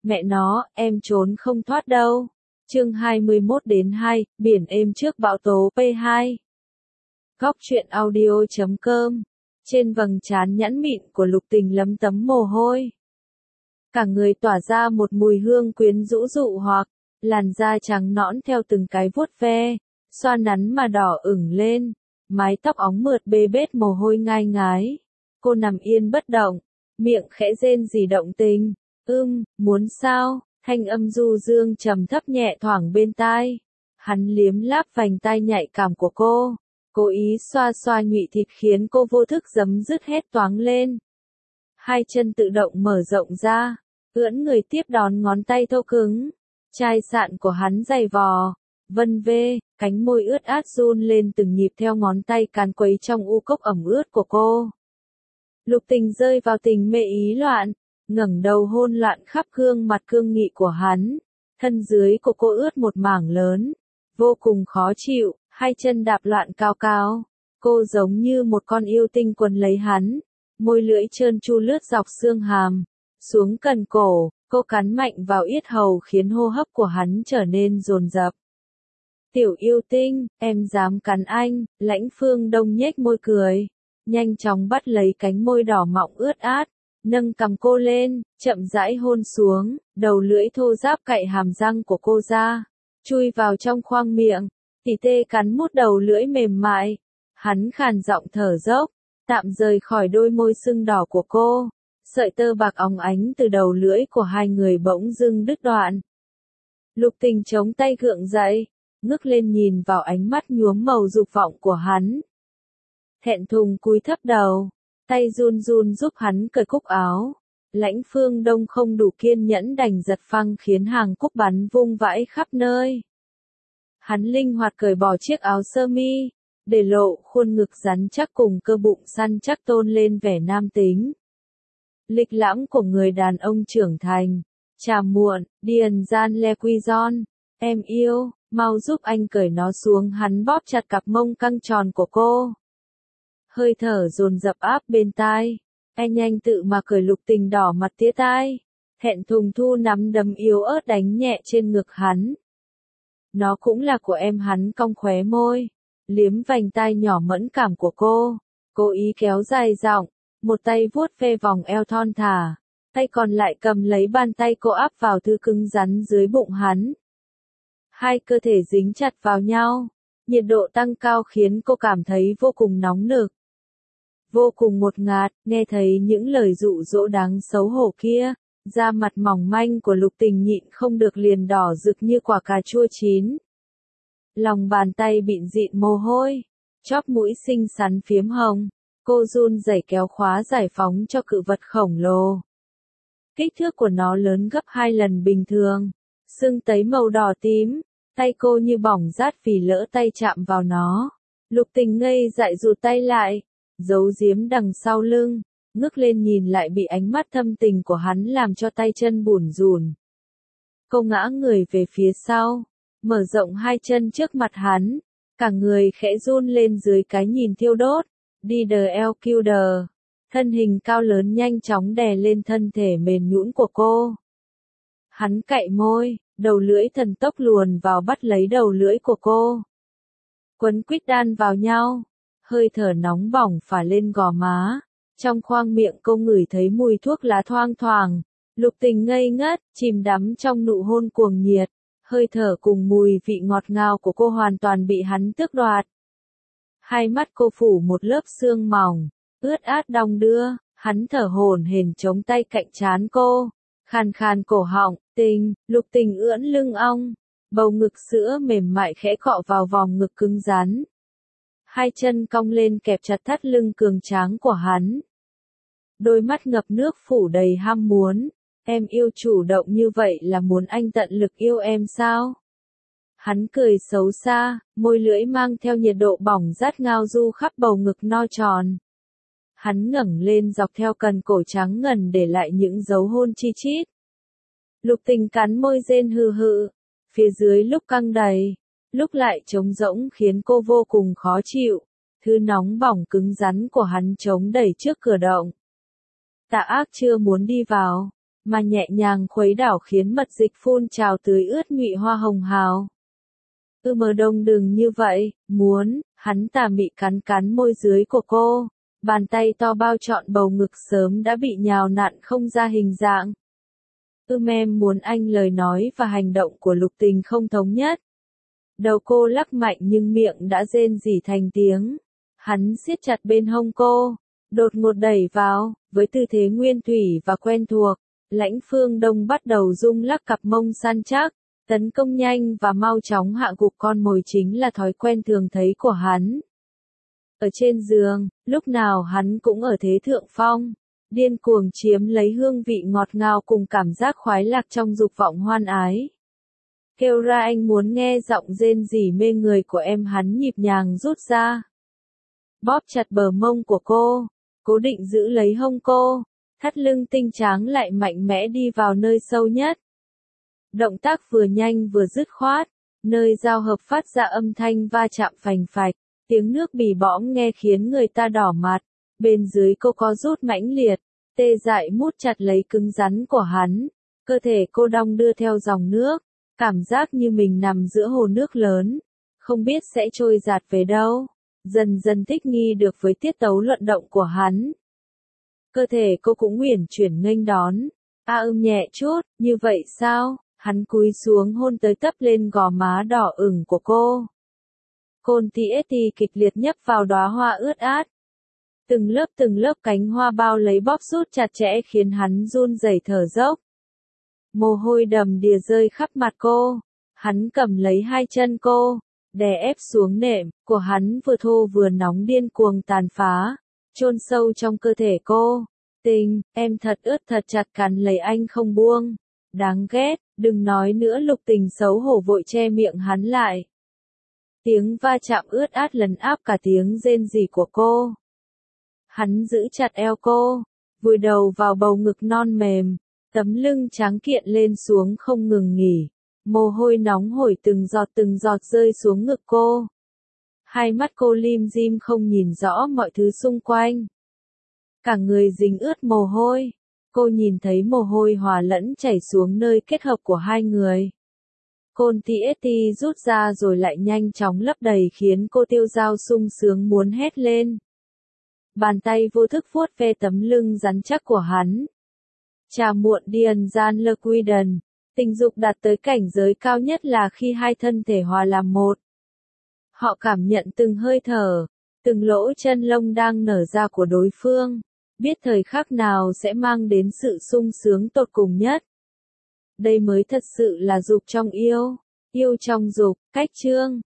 Mẹ nó, em trốn không thoát đâu. Chương 21-2, biển êm trước bão tố P2. Góc truyện audio.com. Trên vầng trán nhẵn mịn của Lục Tình lấm tấm mồ hôi. Cả người tỏa ra một mùi hương quyến rũ dụ hoặc, làn da trắng nõn theo từng cái vuốt ve, xoa nắn mà đỏ ửng lên, mái tóc óng mượt bê bết mồ hôi ngai ngái. Cô nằm yên bất động, miệng khẽ rên rỉ động tình. Muốn sao? Thanh âm du dương trầm thấp nhẹ thoảng bên tai. Hắn liếm láp vành tai nhạy cảm của cô, cố ý xoa xoa nhụy thịt khiến cô vô thức giấm dứt hét toáng lên. Hai chân tự động mở rộng ra, ưỡn người tiếp đón ngón tay thô cứng. Chai sạn của hắn dày vò, vân vê, cánh môi ướt át run lên từng nhịp theo ngón tay càn quấy trong u cốc ẩm ướt của cô. Lục Tình rơi vào tình mê ý loạn, ngẩng đầu hôn loạn khắp gương mặt cương nghị của hắn. Thân dưới của cô ướt một mảng lớn, vô cùng khó chịu, hai chân đạp loạn cao cao. Cô giống như một con yêu tinh quấn lấy hắn, môi lưỡi trơn tru lướt dọc xương hàm, xuống cần cổ, cô cắn mạnh vào yết hầu khiến hô hấp của hắn trở nên dồn dập. Tiểu yêu tinh, em dám cắn anh, Lãnh Phương Đông nhếch môi cười, nhanh chóng bắt lấy cánh môi đỏ mọng ướt át, nâng cằm cô lên, chậm rãi hôn xuống, đầu lưỡi thô ráp cạy hàm răng của cô ra, chui vào trong khoang miệng, tỉ tê cắn mút đầu lưỡi mềm mại. Hắn khàn giọng thở dốc, tạm rời khỏi đôi môi sưng đỏ của cô, sợi tơ bạc óng ánh từ đầu lưỡi của hai người bỗng dưng đứt đoạn. Lục Tình chống tay gượng dậy, ngước lên nhìn vào ánh mắt nhuốm màu dục vọng của hắn. Thẹn thùng cúi thấp đầu, tay run run giúp hắn cởi cúc áo. Lãnh Phương Đông không đủ kiên nhẫn đành giật phăng khiến hàng cúc bắn vung vãi khắp nơi. Hắn linh hoạt cởi bỏ chiếc áo sơ mi, để lộ khuôn ngực rắn chắc cùng cơ bụng săn chắc tôn lên vẻ nam tính. Lịch lãm của người đàn ông trưởng thành. Chà muộn, Điền Gian Le Quy Gion, em yêu, mau giúp anh cởi nó xuống. Hắn bóp chặt cặp mông căng tròn của cô. Hơi thở dồn dập áp bên tai. Anh nhanh tự mà cởi. Lục Tình đỏ mặt tía tai, thẹn thùng thu nắm đấm yếu ớt đánh nhẹ trên ngực hắn. Nó cũng là của em. Hắn cong khóe môi, liếm vành tai nhỏ mẫn cảm của cô, cố ý kéo dài giọng, một tay vuốt ve vòng eo thon thả, tay còn lại cầm lấy bàn tay cô áp vào thứ cứng rắn dưới bụng hắn. Hai cơ thể dính chặt vào nhau, nhiệt độ tăng cao khiến cô cảm thấy vô cùng nóng nực, vô cùng ngột ngạt. Nghe thấy những lời dụ dỗ đáng xấu hổ kia, da mặt mỏng manh của Lục Tình nhịn không được liền đỏ rực như quả cà chua chín. Lòng bàn tay bịn dịn mồ hôi, chóp mũi xinh xắn phiếm hồng, cô run rẩy kéo khóa giải phóng cho cự vật khổng lồ. Kích thước của nó lớn gấp 2 lần bình thường, sưng tấy màu đỏ tím, tay cô như bỏng rát vì lỡ tay chạm vào nó. Lục Tình ngây dại rụt tay lại, giấu giếm đằng sau lưng, ngước lên nhìn lại bị ánh mắt thâm tình của hắn làm cho tay chân bủn rủn. Cô ngã người về phía sau, mở rộng hai chân trước mặt hắn, cả người khẽ run lên dưới cái nhìn thiêu đốt. DLQD, thân hình cao lớn nhanh chóng đè lên thân thể mềm nhũn của cô. Hắn cạy môi, đầu lưỡi thần tốc luồn vào bắt lấy đầu lưỡi của cô. Quấn quýt đan vào nhau, hơi thở nóng bỏng phả lên gò má. Trong khoang miệng cô ngửi thấy mùi thuốc lá thoang thoảng. Lục Tình ngây ngất, chìm đắm trong nụ hôn cuồng nhiệt. Hơi thở cùng mùi vị ngọt ngào của cô hoàn toàn bị hắn tước đoạt. Hai mắt cô phủ một lớp sương mỏng, ướt át đong đưa, hắn thở hổn hển chống tay cạnh trán cô, khàn khàn cổ họng. Lục Tình ưỡn lưng ong, bầu ngực sữa mềm mại khẽ cọ vào vòng ngực cứng rắn. Hai chân cong lên kẹp chặt thắt lưng cường tráng của hắn. Đôi mắt ngập nước phủ đầy ham muốn. Em yêu chủ động như vậy là muốn anh tận lực yêu em sao? Hắn cười xấu xa, môi lưỡi mang theo nhiệt độ bỏng rát ngao du khắp bầu ngực no tròn. Hắn ngẩng lên dọc theo cần cổ trắng ngần để lại những dấu hôn chi chít. Lục Tình cắn môi rên hừ hừ, phía dưới lúc căng đầy, lúc lại trống rỗng khiến cô vô cùng khó chịu. Thứ nóng bỏng cứng rắn của hắn chống đẩy trước cửa động. Tạ Ác chưa muốn đi vào, mà nhẹ nhàng khuấy đảo khiến mật dịch phun trào tưới ướt nhụy hoa hồng hào. Mờ Đông đừng như vậy, muốn, hắn tà mị cắn cắn môi dưới của cô, bàn tay to bao trọn bầu ngực sớm đã bị nhào nặn không ra hình dạng. Em muốn anh lời nói và hành động của Lục Tình không thống nhất. Đầu cô lắc mạnh nhưng miệng đã rên rỉ thành tiếng. Hắn siết chặt bên hông cô, đột ngột đẩy vào, với tư thế nguyên thủy và quen thuộc. Lãnh Phương Đông bắt đầu rung lắc cặp mông săn chắc, tấn công nhanh và mau chóng hạ gục con mồi chính là thói quen thường thấy của hắn. Ở trên giường, lúc nào hắn cũng ở thế thượng phong, điên cuồng chiếm lấy hương vị ngọt ngào cùng cảm giác khoái lạc trong dục vọng hoan ái. Kêu ra anh muốn nghe giọng rên rỉ mê người của em, hắn nhịp nhàng rút ra. Bóp chặt bờ mông của cô, cố định giữ lấy hông cô, thắt lưng tinh tráng lại mạnh mẽ đi vào nơi sâu nhất. Động tác vừa nhanh vừa dứt khoát, nơi giao hợp phát ra âm thanh va chạm phành phạch, tiếng nước bì bõm nghe khiến người ta đỏ mặt. Bên dưới cô có rút mãnh liệt, tê dại mút chặt lấy cứng rắn của hắn, cơ thể cô đong đưa theo dòng nước, cảm giác như mình nằm giữa hồ nước lớn, không biết sẽ trôi dạt về đâu, dần dần thích nghi được với tiết tấu luận động của hắn. Cơ thể cô cũng uyển chuyển nghênh đón, nhẹ chút, như vậy sao? Hắn cúi xuống hôn tới tấp lên gò má đỏ ửng của cô. Côn TST kịch liệt nhấp vào đóa hoa ướt át. Từng lớp cánh hoa bao lấy bóp rút chặt chẽ khiến hắn run rẩy thở dốc. Mồ hôi đầm đìa rơi khắp mặt cô. Hắn cầm lấy hai chân cô, đè ép xuống nệm, của hắn vừa thô vừa nóng điên cuồng tàn phá, chôn sâu trong cơ thể cô. Tình, em thật ướt thật chặt cắn lấy anh không buông. Đáng ghét, đừng nói nữa. Lục Tình xấu hổ vội che miệng hắn lại. Tiếng va chạm ướt át lấn áp cả tiếng rên rỉ của cô. Hắn giữ chặt eo cô, vùi đầu vào bầu ngực non mềm, tấm lưng trắng kiện lên xuống không ngừng nghỉ. Mồ hôi nóng hổi từng giọt rơi xuống ngực cô. Hai mắt cô lim dim không nhìn rõ mọi thứ xung quanh. Cả người dính ướt mồ hôi. Cô nhìn thấy mồ hôi hòa lẫn chảy xuống nơi kết hợp của hai người. Côn TST rút ra rồi lại nhanh chóng lấp đầy khiến cô tiêu dao sung sướng muốn hét lên. Bàn tay vô thức vuốt ve tấm lưng rắn chắc của hắn. Trà muộn Điền Gian Lơ Quy Đần, tình dục đạt tới cảnh giới cao nhất là khi hai thân thể hòa làm một. Họ cảm nhận từng hơi thở, từng lỗ chân lông đang nở ra của đối phương, biết thời khắc nào sẽ mang đến sự sung sướng tột cùng nhất. Đây mới thật sự là dục trong yêu, yêu trong dục. Cách chương